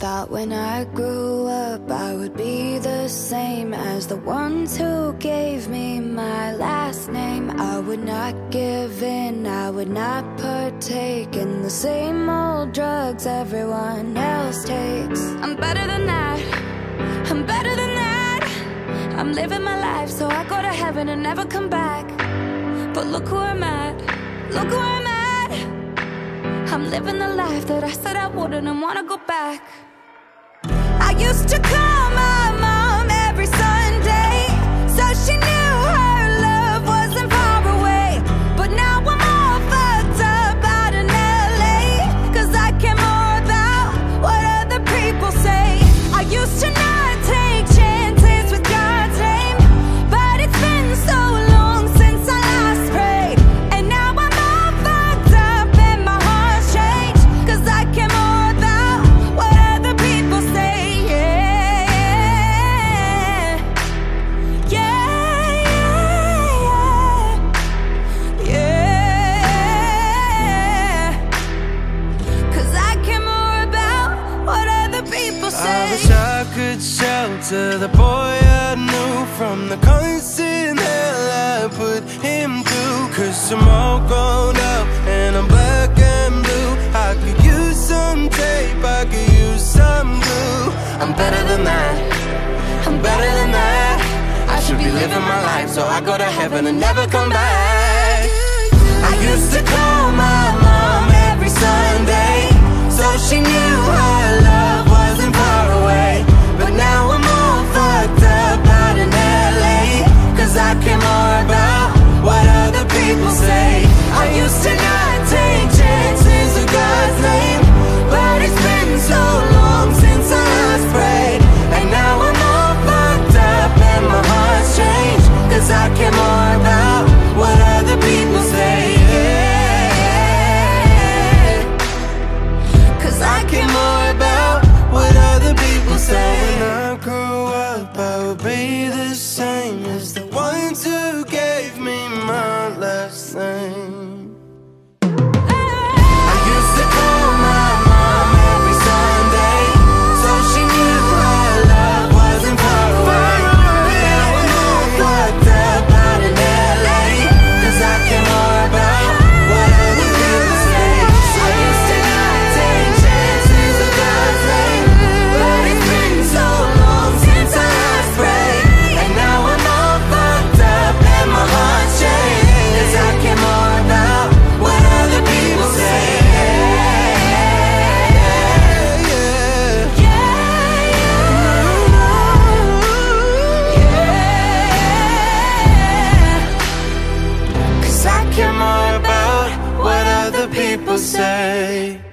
Thought when I grew up I would be the same as the ones who gave me my last name. I would not give in, I would not partake in the same old drugs everyone else takes. I'm better than that, I'm better than that. I'm living my life so I go to heaven and never come back. But look who I'm at, look who I'm at. I'm living the life that I said I wouldn't and wanna go back. I used to call my mom every Sunday, so she knew her love wasn't far away. But now I'm all fucked up out in LA, 'cause I care more about what other people say. I used to not take chances with God's name, but it's been so long since I last prayed. And now I'm all fucked up and my heart's changed, 'cause I care more about what other people say. I wish I could shelter the boy I knew from the constant hell I put him through. 'Cause I'm all grown up and I'm black and blue. I could use some tape, I could use some glue. I'm better than that, I'm better than that. I should be living my life so I go to heaven and never come back. I used to call my mom every Sunday, so she knew her love wasn't far away. But now I'm all fucked up out in LA, 'cause I care more about what other people say. I used to not take chances with God's name, but it's been so long since I last prayed. And now I'm all fucked up and my heart's changed, 'cause I care more about what other people say. I care more about what other people say. When I grew up I would be the same as the ones who gave me my last name. I used to call my mom every Sunday, so she knew her love wasn't far away. But now I'm all fucked up out in LA, 'cause I care more about what other people say. I used to not take chances with God's name, but it's been so long since I last prayed. And now I'm all fucked up and my heart's changed, 'cause I care more about what other people say. Cause I care more about what other people say.